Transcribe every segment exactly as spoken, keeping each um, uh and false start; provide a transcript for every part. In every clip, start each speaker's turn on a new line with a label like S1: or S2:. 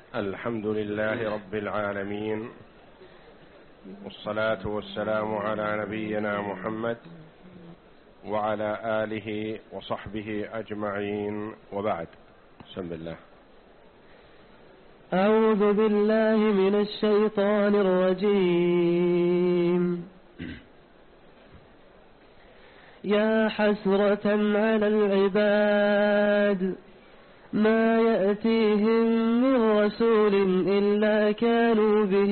S1: الحمد لله رب العالمين، والصلاة والسلام على نبينا محمد وعلى آله وصحبه أجمعين، وبعد. بسم الله.
S2: أعوذ بالله من الشيطان الرجيم. يا حسرة على العباد ما يأتيهم من رسول إلا كانوا به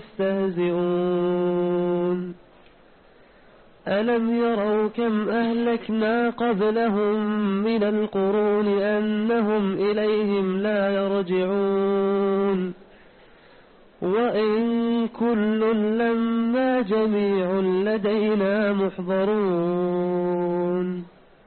S2: يستهزئون. ألم يروا كم أهلكنا قبلهم من القرون أنهم إليهم لا يرجعون، وإن كل لما جميع لدينا محضرون.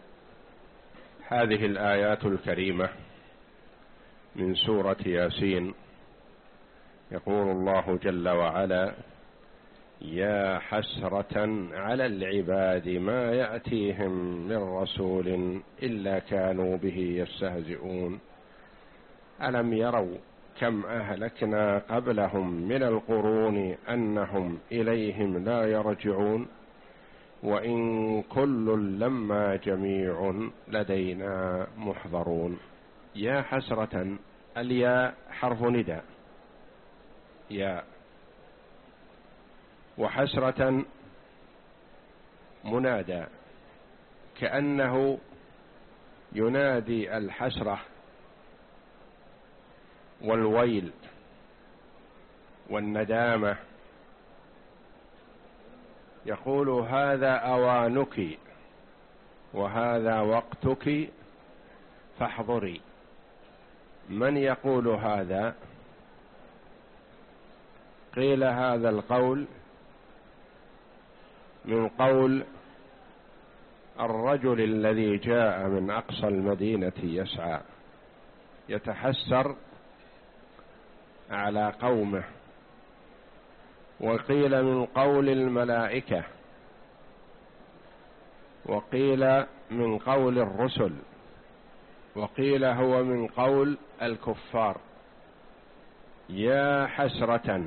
S1: هذه الآيات الكريمة من سورة ياسين يقول الله جل وعلا: يا حسرة على العباد ما يأتيهم من رسول إلا كانوا به يستهزئون. ألم يروا كم أهلكنا قبلهم من القرون أنهم إليهم لا يرجعون، وإن كل لما جميع لدينا محضرون. يا حسرة، الياء حرف نداء، يا، وحسرة منادى، كأنه ينادي الحسرة والويل والندامة، يقول: هذا أوانك وهذا وقتك فاحضري. من يقول هذا؟ قيل هذا القول من قول الرجل الذي جاء من أقصى المدينة يسعى يتحسر على قومه، وقيل من قول الملائكة، وقيل من قول الرسل، وقيل هو من قول الكفار. يا حسرة،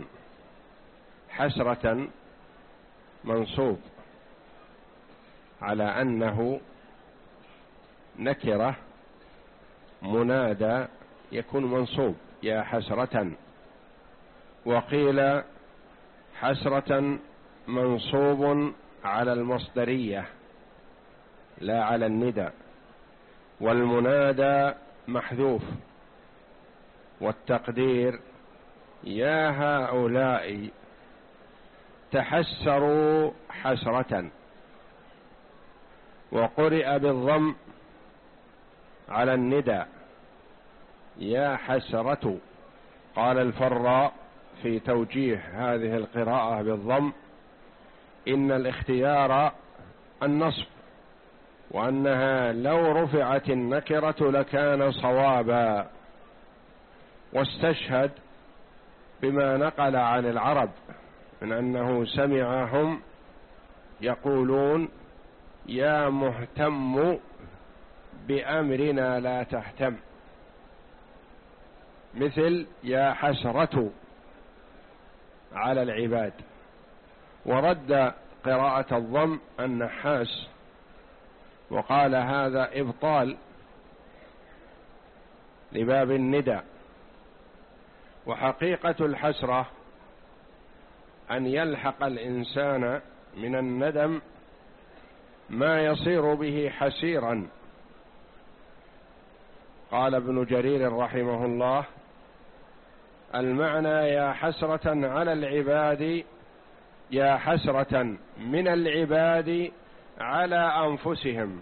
S1: حسرة منصوب على أنه نكرة منادى يكون منصوب يا حسرة، وقيل حسرة منصوب على المصدرية لا على الندى، والمنادى محذوف، والتقدير: يا هؤلاء تحسروا حسرة. وقرئ بالضم على الندى: يا حسرة. قال الفراء في توجيه هذه القراءة بالضم: إن الاختيار النصب، وأنها لو رفعت النكرة لكان صوابا. واستشهد بما نقل عن العرب من أنه سمعهم يقولون: يا مهتم بأمرنا لا تهتم، مثل يا حسرة على العباد. ورد قراءة الضم النحاس وقال: هذا إبطال لباب الندى. وحقيقة الحسرة أن يلحق الإنسان من الندم ما يصير به حسيرا. قال ابن جرير رحمه الله: المعنى يا حسرة على العباد، يا حسرة من العباد على أنفسهم،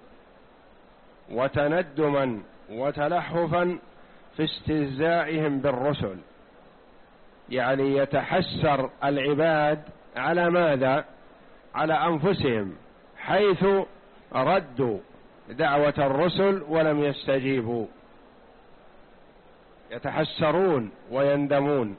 S1: وتندما وتلحفا في استهزائهم بالرسل. يعني يتحسر العباد على ماذا؟ على أنفسهم، حيث ردوا دعوة الرسل ولم يستجيبوا، يتحسرون ويندمون.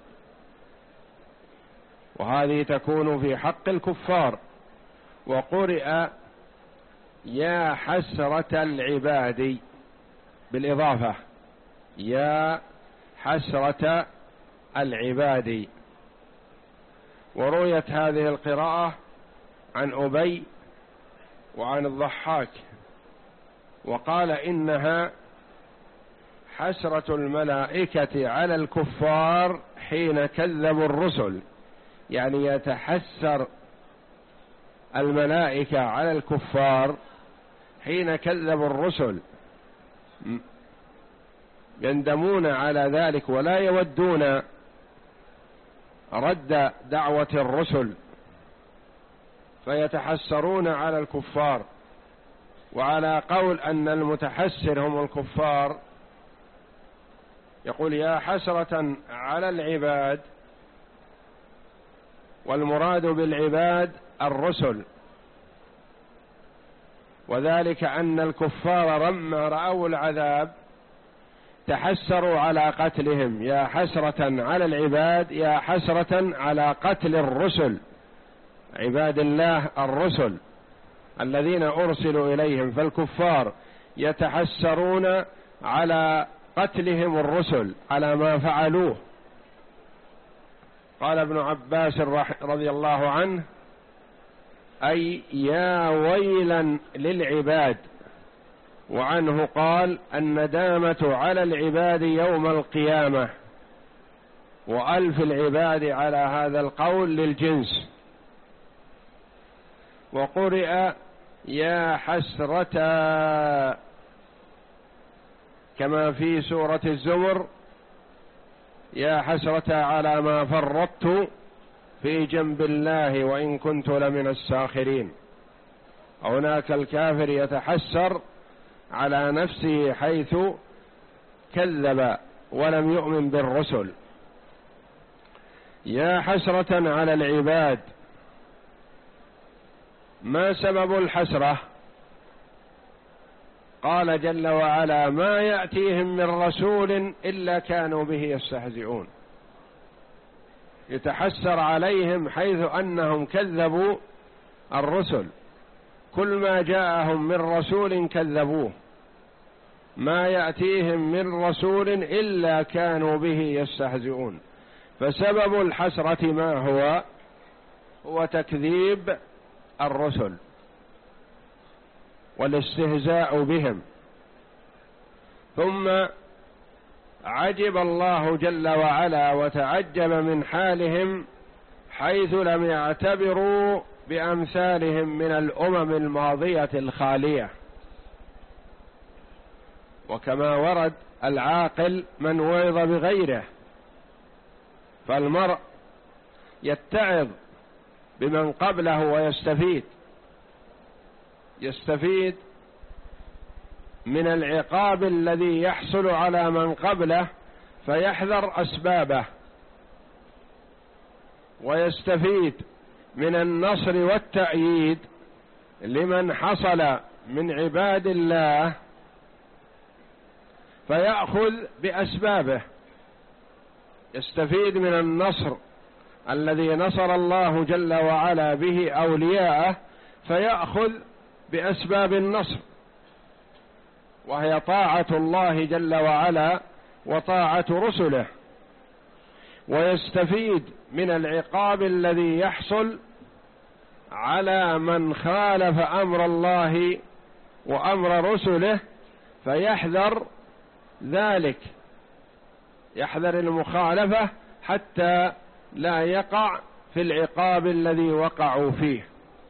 S1: وهذه تكون في حق الكفار. وقرئ يا حسرة العباد بالإضافة، يا حسرة العباد. ورويت هذه القراءة عن أبي وعن الضحاك، وقال إنها حسرة الملائكة على الكفار حين كذبوا الرسل، يعني يتحسر الملائكة على الكفار حين كذبوا الرسل، يندمون على ذلك ولا يودون رد دعوة الرسل، فيتحسرون على الكفار. وعلى قول أن المتحسر هم الكفار، يقول يا حسرة على العباد، والمراد بالعباد الرسل، وذلك أن الكفار لما رأوا العذاب تحسروا على قتلهم، يا حسرة على العباد، يا حسرة على قتل الرسل، عباد الله الرسل الذين أرسلوا إليهم. فالكفار يتحسرون على قتلهم الرسل على ما فعلوه. قال ابن عباس رضي الله عنه: أي يا ويلا للعباد. وعنه قال: الندامة على العباد يوم القيامة، وألف العباد على هذا القول للجنس. وقرئ يا حسرة كما في سورة الزمر: يا حسرة على ما فرطت في جنب الله وإن كنت لمن الساخرين. هناك الكافر يتحسر على نفسه حيث كذب ولم يؤمن بالرسل. يا حسرة على العباد، ما سبب الحسرة؟ قال جل وعلا: ما يأتيهم من رسول إلا كانوا به يستهزئون. يتحسر عليهم حيث أنهم كذبوا الرسل، كل ما جاءهم من رسول كذبوه، ما يأتيهم من رسول إلا كانوا به يستهزئون. فسبب الحسرة ما هو؟ هو تكذيب الرسل والاستهزاء بهم. ثم عجب الله جل وعلا وتعجب من حالهم حيث لم يعتبروا بأمثالهم من الأمم الماضية الخالية. وكما ورد: العاقل من وعظ بغيره. فالمرء يتعظ بمن قبله ويستفيد يستفيد من العقاب الذي يحصل على من قبله فيحذر أسبابه، ويستفيد من النصر والتأييد لمن حصل من عباد الله فيأخذ بأسبابه. يستفيد من النصر الذي نصر الله جل وعلا به أولياءه فيأخذ بأسباب النصر، وهي طاعة الله جل وعلا وطاعة رسله. ويستفيد من العقاب الذي يحصل على من خالف أمر الله وأمر رسله فيحذر ذلك، يحذر المخالفة حتى لا يقع في العقاب الذي وقعوا فيه.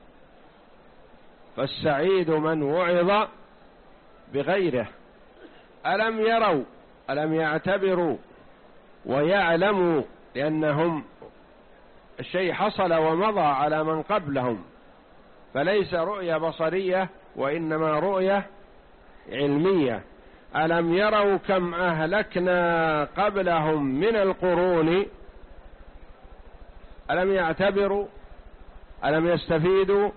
S1: فالسعيد من وعظ بغيره. ألم يروا، ألم يعتبروا ويعلموا، لأنهم الشيء حصل ومضى على من قبلهم، فليس رؤية بصرية وإنما رؤية علمية. ألم يروا كم أهلكنا قبلهم من القرون، ألم يعتبروا، ألم يستفيدوا.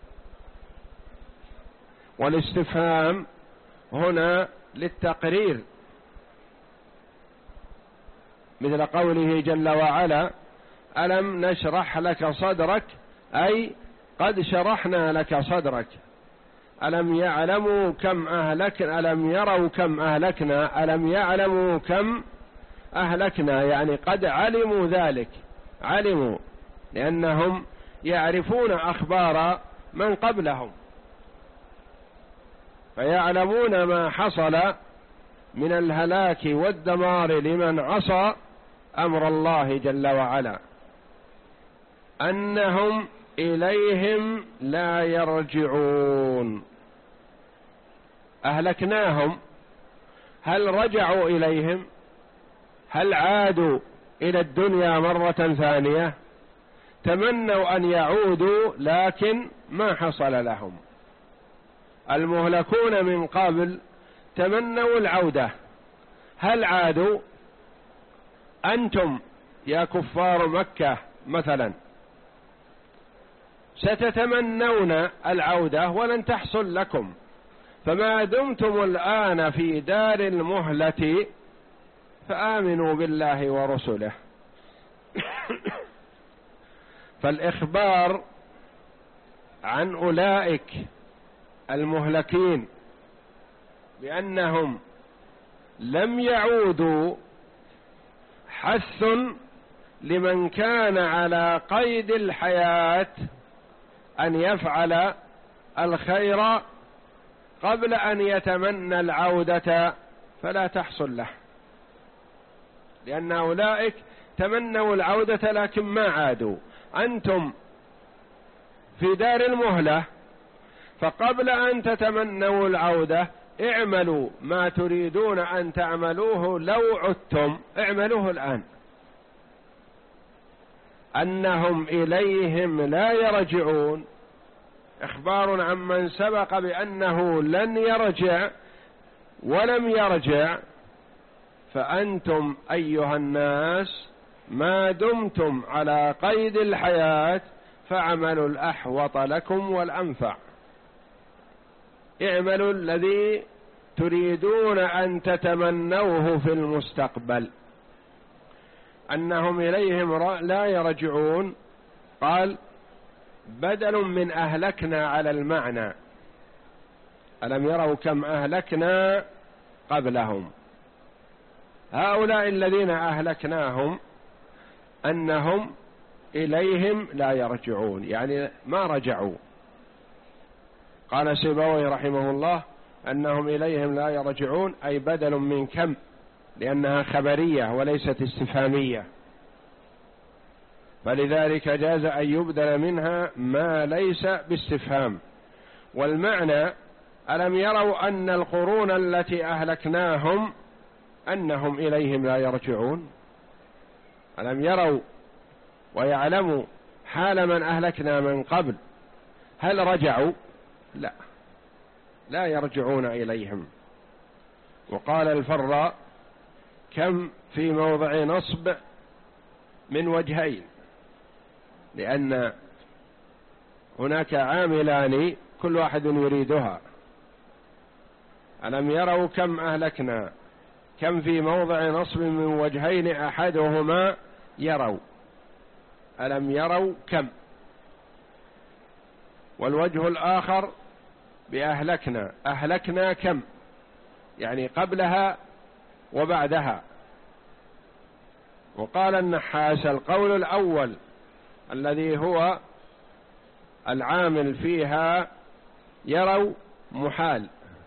S1: والاستفهام هنا للتقرير، مثل قوله جل وعلا: ألم نشرح لك صدرك، أي قد شرحنا لك صدرك. ألم يعلموا كم أهلكنا، ألم يروا كم أهلكنا، ألم يعلموا كم أهلكنا يعني قد علموا ذلك، علموا لأنهم يعرفون أخبار من قبلهم، فيعلمون ما حصل من الهلاك والدمار لمن عصى أمر الله جل وعلا، أنهم إليهم لا يرجعون. أهلكناهم، هل رجعوا إليهم؟ هل عادوا إلى الدنيا مرة ثانية؟ تمنوا أن يعودوا لكن ما حصل لهم. المهلكون من قبل تمنوا العودة، هل عادوا؟ أنتم يا كفار مكة مثلا ستتمنون العودة ولن تحصل لكم، فما دمتم الآن في دار المهلة فآمنوا بالله ورسله. فالإخبار عن أولئك المهلكين بأنهم لم يعودوا حث لمن كان على قيد الحياة أن يفعل الخير قبل أن يتمنى العودة فلا تحصل له، لأن أولئك تمنوا العودة لكن ما عادوا. أنتم في دار المهلة، فقبل أن تتمنوا العودة اعملوا ما تريدون أن تعملوه لو عدتم، اعملوه الآن. أنهم إليهم لا يرجعون إخبار عن من سبق بأنه لن يرجع ولم يرجع، فأنتم أيها الناس ما دمتم على قيد الحياة فاعملوا الأحوط لكم والأنفع، اعملوا الذي تريدون أن تتمنوه في المستقبل. أنهم إليهم لا يرجعون قال بدل من أهلكنا على المعنى، ألم يروا كم أهلكنا قبلهم. هؤلاء الذين أهلكناهم أنهم إليهم لا يرجعون، يعني ما رجعوا. قال سيبوي رحمه الله أنهم إليهم لا يرجعون أي بدل من كم، لأنها خبرية وليست استفهامية، فلذلك جاز أن يبدل منها ما ليس باستفهام. والمعنى ألم يروا أن القرون التي أهلكناهم أنهم إليهم لا يرجعون؟ ألم يروا ويعلموا حال من أهلكنا من قبل هل رجعوا؟ لا، لا يرجعون إليهم. وقال الفراء كم في موضع نصب من وجهين، لأن هناك عاملان كل واحد يريدها. ألم يروا كم أهلكنا، كم في موضع نصب من وجهين أحدهما يروا، ألم يروا كم، والوجه الآخر بأهلكنا، أهلكنا كم، يعني قبلها وبعدها. وقال النحاس القول الأول الذي هو العامل فيها يروا محال،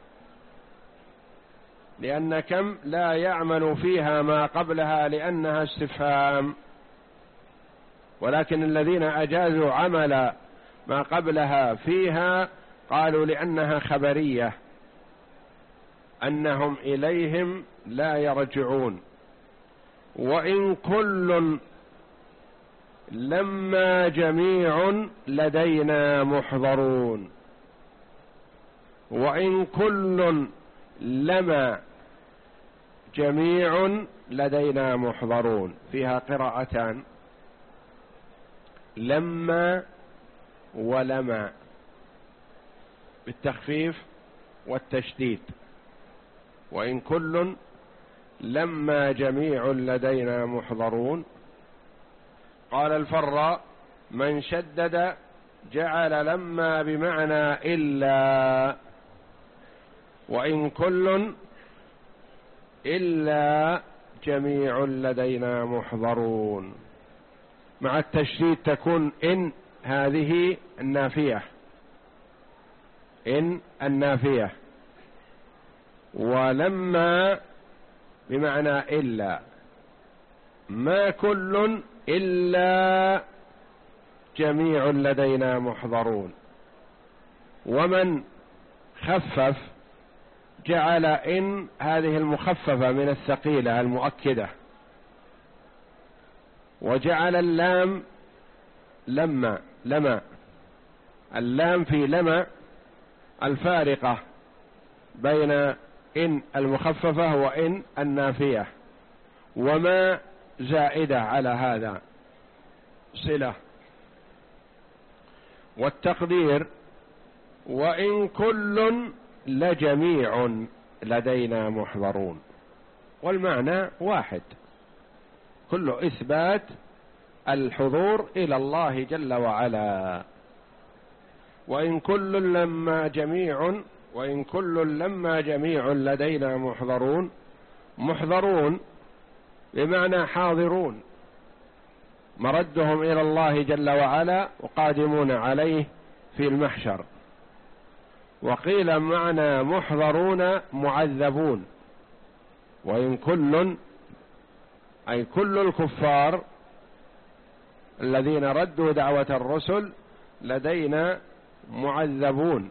S1: لأن كم لا يعمل فيها ما قبلها لأنها استفهام، ولكن الذين أجازوا عمل ما قبلها فيها قالوا لأنها خبرية أنهم إليهم لا يرجعون. وإن كل لما جميع لدينا محضرون، وإن كل لما جميع لدينا محضرون، فيها قراءتان لما ولما بالتخفيف والتشديد. وإن كل لما جميع لدينا محضرون. قال الفراء من شدد جعل لما بمعنى إلا، وإن كل إلا جميع لدينا محضرون. مع التشديد تكون إن هذه النافية، إن النافية، ولما بمعنى إلا، ما كل إلا جميع لدينا محضرون. ومن خفف جعل إن هذه المخففة من الثقيلة المؤكدة، وجعل اللام لما لما اللام في لما الفارقة بين إن المخففة وإن النافية، وما زائدة على هذا صلة. والتقدير وإن كل لجميع لدينا محضرون، والمعنى واحد، كل إثبات الحضور إلى الله جل وعلا. وإن كل لما جميع وإن كل لما جميع لدينا محضرون. محضرون بمعنى حاضرون، مردهم إلى الله جل وعلا وقادمون عليه في المحشر. وقيل معنى محضرون معذبون. وإن كل أي كل الكفار الذين ردوا دعوة الرسل لدينا معذبون،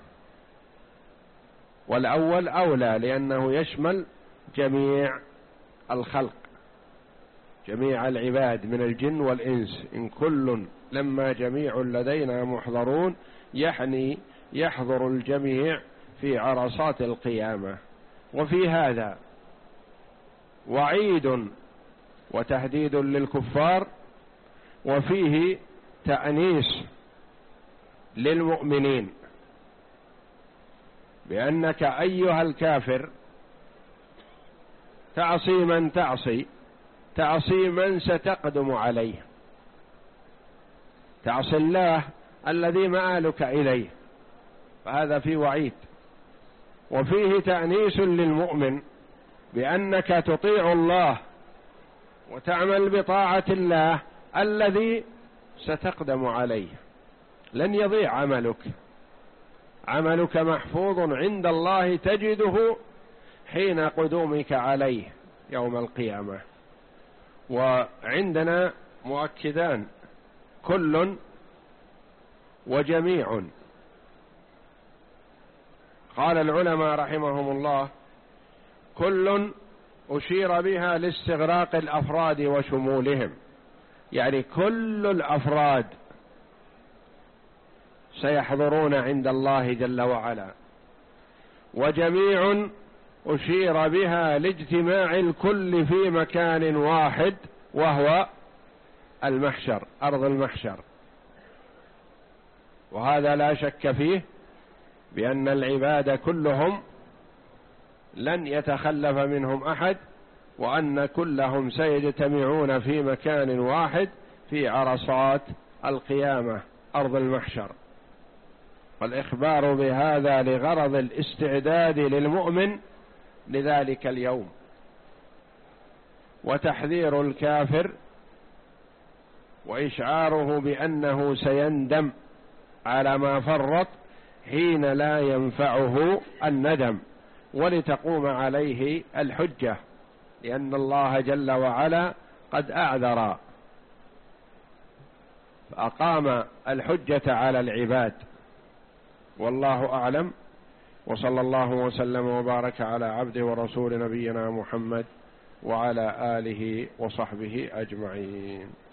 S1: والأول أولى لأنه يشمل جميع الخلق، جميع العباد من الجن والإنس. إن كل لما جميع لدينا محضرون يعني يحضر الجميع في عرصات القيامة. وفي هذا وعيد وتهديد للكفار، وفيه تأنيس للمؤمنين بأنك أيها الكافر تعصي من تعصي، تعصي من ستقدم عليه، تعصي الله الذي مآلك إليه، فهذا فيه وعيد. وفيه تأنيس للمؤمن بأنك تطيع الله وتعمل بطاعة الله الذي ستقدم عليه، لن يضيع عملك، عملك محفوظ عند الله تجده حين قدومك عليه يوم القيامة. وعندنا مؤكدان، كل وجميع. قال العلماء رحمهم الله: كل أشير بها لاستغراق الأفراد وشمولهم، يعني كل الأفراد سيحضرون عند الله جل وعلا. وجميع أشير بها لاجتماع الكل في مكان واحد وهو المحشر، أرض المحشر. وهذا لا شك فيه بأن العباد كلهم لن يتخلف منهم أحد، وأن كلهم سيجتمعون في مكان واحد في عرصات القيامة أرض المحشر. والإخبار بهذا لغرض الاستعداد للمؤمن لذلك اليوم، وتحذير الكافر وإشعاره بأنه سيندم على ما فرط حين لا ينفعه الندم، ولتقوم عليه الحجة، لأن الله جل وعلا قد أعذر فأقام الحجة على العباد. والله أعلم، وصلى الله وسلم وبارك على عبده ورسول نبينا محمد وعلى آله وصحبه أجمعين.